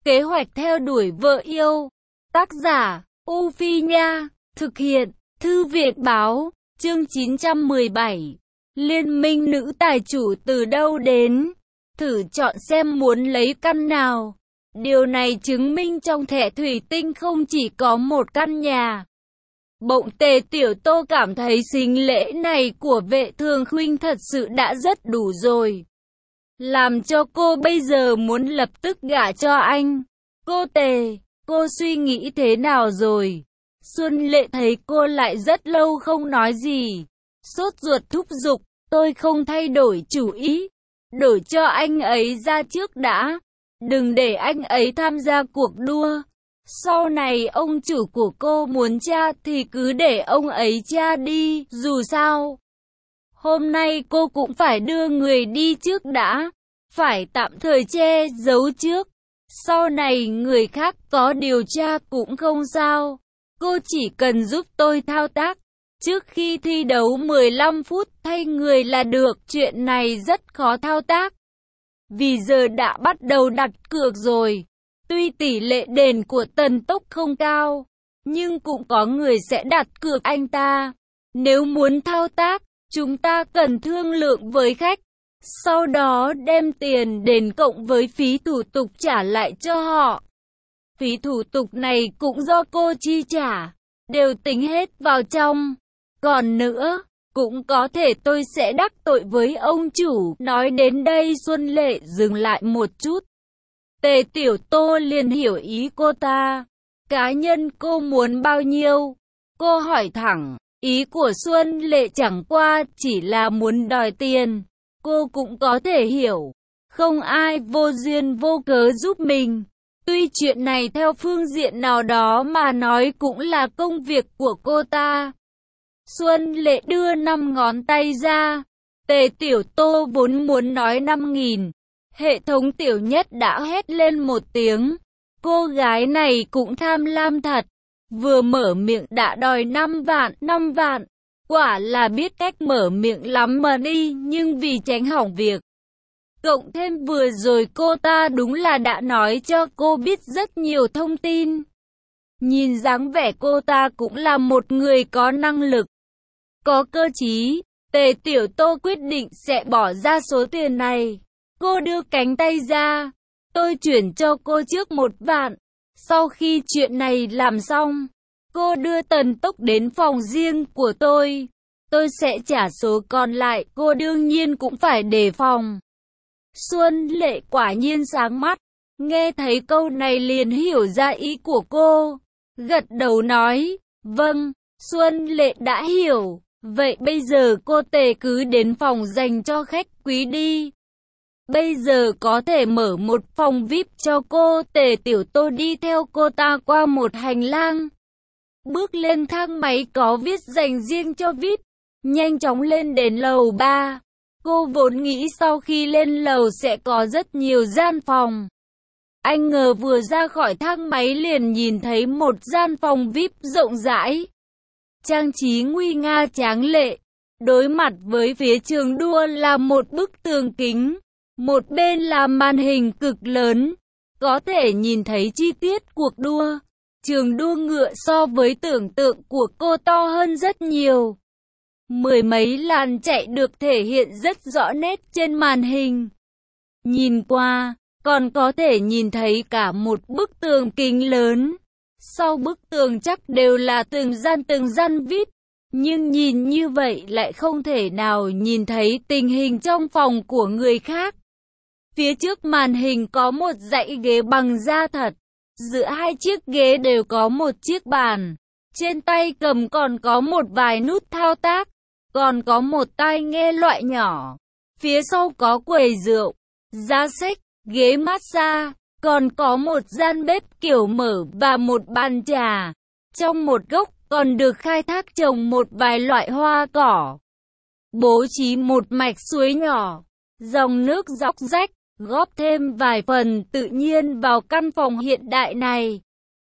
Kế hoạch theo đuổi vợ yêu. Tác giả, U Phi Nha. Thực hiện, Thư viện Báo. Chương 917. Liên minh nữ tài chủ từ đâu đến? Thử chọn xem muốn lấy căn nào. Điều này chứng minh trong thẻ thủy tinh không chỉ có một căn nhà. Bỗng Tề Tiểu Tô cảm thấy sính lễ này của Vệ Thường Khuynh thật sự đã rất đủ rồi. Làm cho cô bây giờ muốn lập tức gả cho anh. Cô Tề, cô suy nghĩ thế nào rồi? Xuân Lệ thấy cô lại rất lâu không nói gì. Sốt ruột thúc giục, tôi không thay đổi chủ ý. Đổi cho anh ấy ra trước đã. Đừng để anh ấy tham gia cuộc đua. Sau này ông chủ của cô muốn tra thì cứ để ông ấy tra đi, dù sao. Hôm nay cô cũng phải đưa người đi trước đã. Phải tạm thời che giấu trước. Sau này người khác có điều tra cũng không sao. Cô chỉ cần giúp tôi thao tác. Trước khi thi đấu 15 phút thay người là được. Chuyện này rất khó thao tác. Vì giờ đã bắt đầu đặt cược rồi. Tuy tỷ lệ đền của Tần Tốc không cao, nhưng cũng có người sẽ đặt cược anh ta. Nếu muốn thao tác, chúng ta cần thương lượng với khách. Sau đó đem tiền đền cộng với phí thủ tục trả lại cho họ. Phí thủ tục này cũng do cô chi trả, đều tính hết vào trong. Còn nữa, cũng có thể tôi sẽ đắc tội với ông chủ. Nói đến đây Xuân Lệ dừng lại một chút. Tề Tiểu Tô liền hiểu ý cô ta. Cá nhân cô muốn bao nhiêu? Cô hỏi thẳng. Ý của Xuân Lệ chẳng qua chỉ là muốn đòi tiền. Cô cũng có thể hiểu. Không ai vô duyên vô cớ giúp mình. Tuy chuyện này theo phương diện nào đó mà nói cũng là công việc của cô ta. Xuân Lệ đưa 5 ngón tay ra. Tề Tiểu Tô vốn muốn nói 5.000. Hệ thống tiểu nhất đã hét lên một tiếng. Cô gái này cũng tham lam thật. Vừa mở miệng đã đòi 5 vạn. Quả là biết cách mở miệng lắm mà đi, nhưng vì tránh hỏng việc. Cộng thêm vừa rồi cô ta đúng là đã nói cho cô biết rất nhiều thông tin. Nhìn dáng vẻ cô ta cũng là một người có năng lực, có cơ trí. Tề Tiểu Tô quyết định sẽ bỏ ra số tiền này. Cô đưa cánh tay ra. Tôi chuyển cho cô trước 1 vạn. Sau khi chuyện này làm xong, cô đưa Tần Tốc đến phòng riêng của tôi. Tôi sẽ trả số còn lại, cô đương nhiên cũng phải đề phòng. Xuân Lệ quả nhiên sáng mắt. Nghe thấy câu này liền hiểu ra ý của cô. Gật đầu nói, vâng, Xuân Lệ đã hiểu. Vậy bây giờ cô Tề cứ đến phòng dành cho khách quý đi. Bây giờ có thể mở một phòng VIP cho cô. Tề Tiểu Tô đi theo cô ta qua một hành lang. Bước lên thang máy có viết dành riêng cho VIP. Nhanh chóng lên đến lầu 3. Cô vốn nghĩ sau khi lên lầu sẽ có rất nhiều gian phòng. Anh ngờ vừa ra khỏi thang máy liền nhìn thấy một gian phòng VIP rộng rãi. Trang trí nguy nga tráng lệ. Đối mặt với phía trường đua là một bức tường kính. Một bên là màn hình cực lớn. Có thể nhìn thấy chi tiết cuộc đua. Trường đua ngựa so với tưởng tượng của cô to hơn rất nhiều. 10 mấy làn chạy được thể hiện rất rõ nét trên màn hình. Nhìn qua, còn có thể nhìn thấy cả một bức tường kính lớn. Sau bức tường chắc đều là từng gian VIP. Nhưng nhìn như vậy lại không thể nào nhìn thấy tình hình trong phòng của người khác. Phía trước màn hình có một dãy ghế bằng da thật. Giữa hai chiếc ghế đều có một chiếc bàn. Trên tay cầm còn có một vài nút thao tác. Còn có một tai nghe loại nhỏ. Phía sau có quầy rượu, giá sách, ghế massage. Còn có một gian bếp kiểu mở và một bàn trà. Trong một góc còn được khai thác trồng một vài loại hoa cỏ. Bố trí một mạch suối nhỏ. Dòng nước róc rách, góp thêm vài phần tự nhiên vào căn phòng hiện đại này.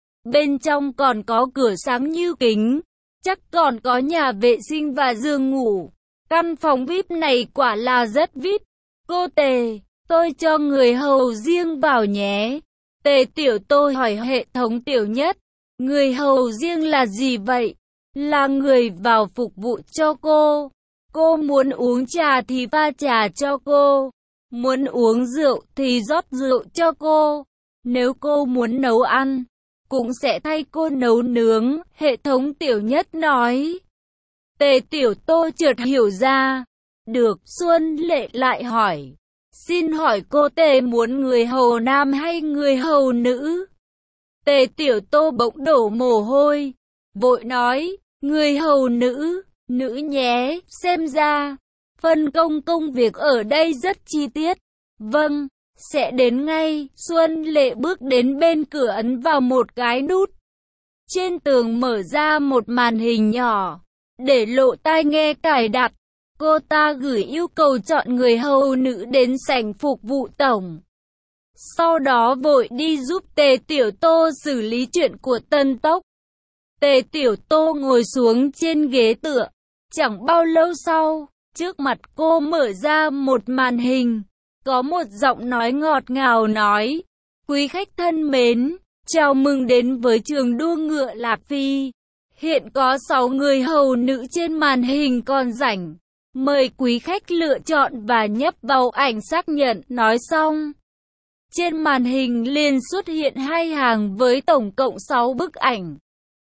Bên trong còn có cửa sáng như kính. Chắc còn có nhà vệ sinh và giường ngủ. Căn phòng VIP này quả là rất VIP. Cô Tề, tôi cho người hầu riêng vào nhé. Tề Tiểu Tô hỏi hệ thống Tiểu Nhất, người hầu riêng là gì vậy? Là người vào phục vụ cho cô. Cô muốn uống trà thì pha trà cho cô. Muốn uống rượu thì rót rượu cho cô. Nếu cô muốn nấu ăn, cũng sẽ thay cô nấu nướng, hệ thống Tiểu Nhất nói. Tề Tiểu Tô chợt hiểu ra. Được, Xuân Lệ lại hỏi. Xin hỏi cô Tề muốn người hầu nam hay người hầu nữ? Tề Tiểu Tô bỗng đổ mồ hôi, vội nói, người hầu nữ, nữ nhé, xem ra, phân công việc ở đây rất chi tiết. Vâng, sẽ đến ngay. Xuân Lệ bước đến bên cửa ấn vào một cái nút. Trên tường mở ra một màn hình nhỏ, để lộ tai nghe cài đặt. Cô ta gửi yêu cầu chọn người hầu nữ đến sảnh phục vụ tổng. Sau đó vội đi giúp Tề Tiểu Tô xử lý chuyện của Tân Tốc. Tề Tiểu Tô ngồi xuống trên ghế tựa. Chẳng bao lâu sau, trước mặt cô mở ra một màn hình. Có một giọng nói ngọt ngào nói, quý khách thân mến, chào mừng đến với trường đua ngựa Lạc Phi. Hiện có 6 người hầu nữ trên màn hình còn rảnh. Mời quý khách lựa chọn và nhấp vào ảnh xác nhận. Nói xong, trên màn hình liền xuất hiện 2 hàng với tổng cộng 6 bức ảnh.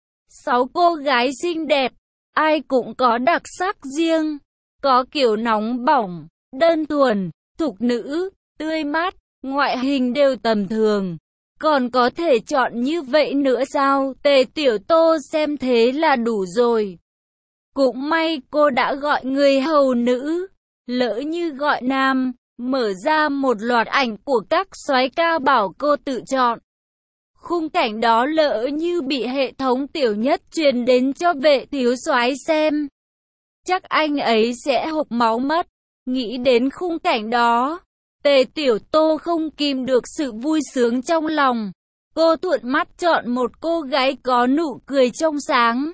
6 cô gái xinh đẹp, ai cũng có đặc sắc riêng, có kiểu nóng bỏng, đơn thuần, thục nữ, tươi mát, ngoại hình đều tầm thường. Còn có thể chọn như vậy nữa sao? Tề Tiểu Tô xem thế là đủ rồi. Cũng may cô đã gọi người hầu nữ, lỡ như gọi nam, mở ra một loạt ảnh của các soái ca bảo cô tự chọn. Khung cảnh đó lỡ như bị hệ thống Tiểu Nhất truyền đến cho vệ thiếu soái xem, chắc anh ấy sẽ hộc máu mất. Nghĩ đến khung cảnh đó, Tề Tiểu Tô không kìm được sự vui sướng trong lòng. Cô thuận mắt chọn một cô gái có nụ cười trong sáng.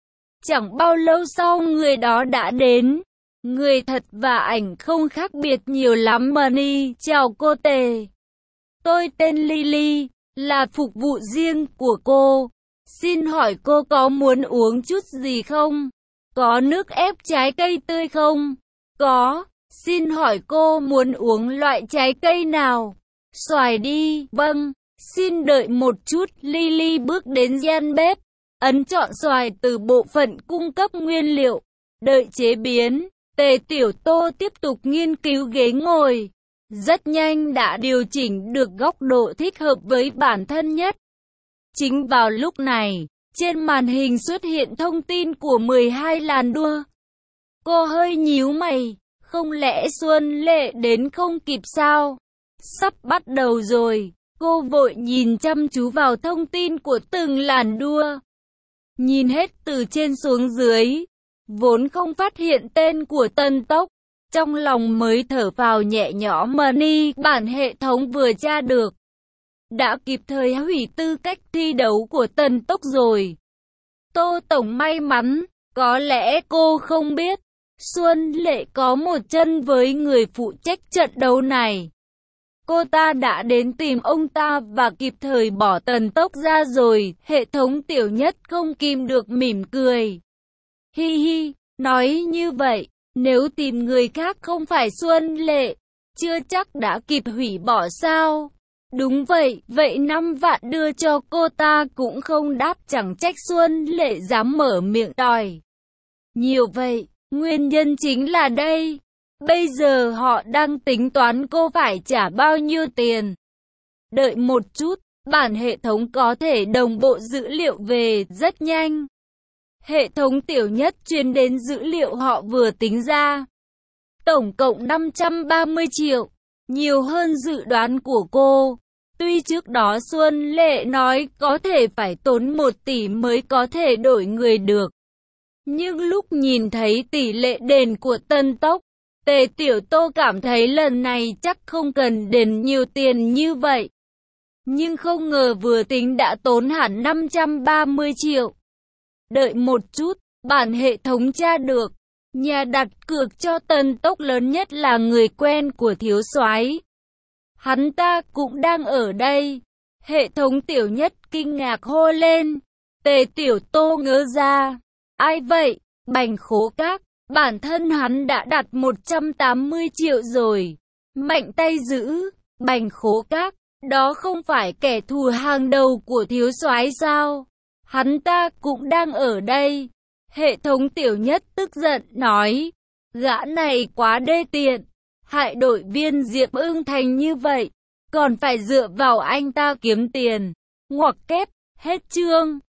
Chẳng bao lâu sau người đó đã đến. Người thật và ảnh không khác biệt nhiều lắm. Money, chào cô Tề. Tôi tên Lily, là phục vụ riêng của cô. Xin hỏi cô có muốn uống chút gì không? Có nước ép trái cây tươi không? Có. Xin hỏi cô muốn uống loại trái cây nào? Xoài đi. Vâng. Xin đợi một chút. Lily bước đến gian bếp, ấn chọn xoài từ bộ phận cung cấp nguyên liệu. Đợi chế biến, Tề Tiểu Tô tiếp tục nghiên cứu ghế ngồi. Rất nhanh đã điều chỉnh được góc độ thích hợp với bản thân nhất. Chính vào lúc này, trên màn hình xuất hiện thông tin của 12 làn đua. Cô hơi nhíu mày, không lẽ Xuân Lệ đến không kịp sao? Sắp bắt đầu rồi. Cô vội nhìn chăm chú vào thông tin của từng làn đua. Nhìn hết từ trên xuống dưới, vốn không phát hiện tên của Tân Tốc. Trong lòng mới thở phào nhẹ nhõm. Money, bản hệ thống vừa tra được, đã kịp thời hủy tư cách thi đấu của Tân Tốc rồi. Tô Tổng may mắn, có lẽ cô không biết, Xuân Lệ có một chân với người phụ trách trận đấu này. Cô ta đã đến tìm ông ta và kịp thời bỏ Tần Tốc ra rồi. Hệ thống Tiểu Nhất không kìm được mỉm cười. Hi hi, nói như vậy, nếu tìm người khác không phải Xuân Lệ, chưa chắc đã kịp hủy bỏ sao? Đúng vậy, vậy 5 vạn đưa cho cô ta cũng không đáp, chẳng trách Xuân Lệ dám mở miệng đòi nhiều vậy. Nguyên nhân chính là đây. Bây giờ họ đang tính toán cô phải trả bao nhiêu tiền. Đợi một chút, bản hệ thống có thể đồng bộ dữ liệu về rất nhanh. Hệ thống Tiểu Nhất truyền đến dữ liệu họ vừa tính ra. Tổng cộng 530 triệu, nhiều hơn dự đoán của cô. Tuy trước đó Xuân Lệ nói có thể phải tốn 1 tỷ mới có thể đổi người được, nhưng lúc nhìn thấy tỷ lệ đền của Tân Tốc, Tề Tiểu Tô cảm thấy lần này chắc không cần đền nhiều tiền như vậy. Nhưng không ngờ vừa tính đã tốn hẳn 530 triệu. Đợi một chút, bản hệ thống tra được, nhà đặt cược cho Tân Tốc lớn nhất là người quen của thiếu soái. Hắn ta cũng đang ở đây. Hệ thống tiểu nhất kinh ngạc hô lên. Tề Tiểu Tô ngớ ra. Ai vậy? Bành Khố Các. Bản thân hắn đã đặt 180 triệu rồi. Mạnh tay giữ. Bành Khố Các. Đó không phải kẻ thù hàng đầu của thiếu soái sao? Hắn ta cũng đang ở đây. Hệ thống tiểu nhất tức giận nói. Gã này quá đê tiện. Hại đội viên Diệp Ưng thành như vậy. Còn phải dựa vào anh ta kiếm tiền. Ngoặc kép. Hết chương.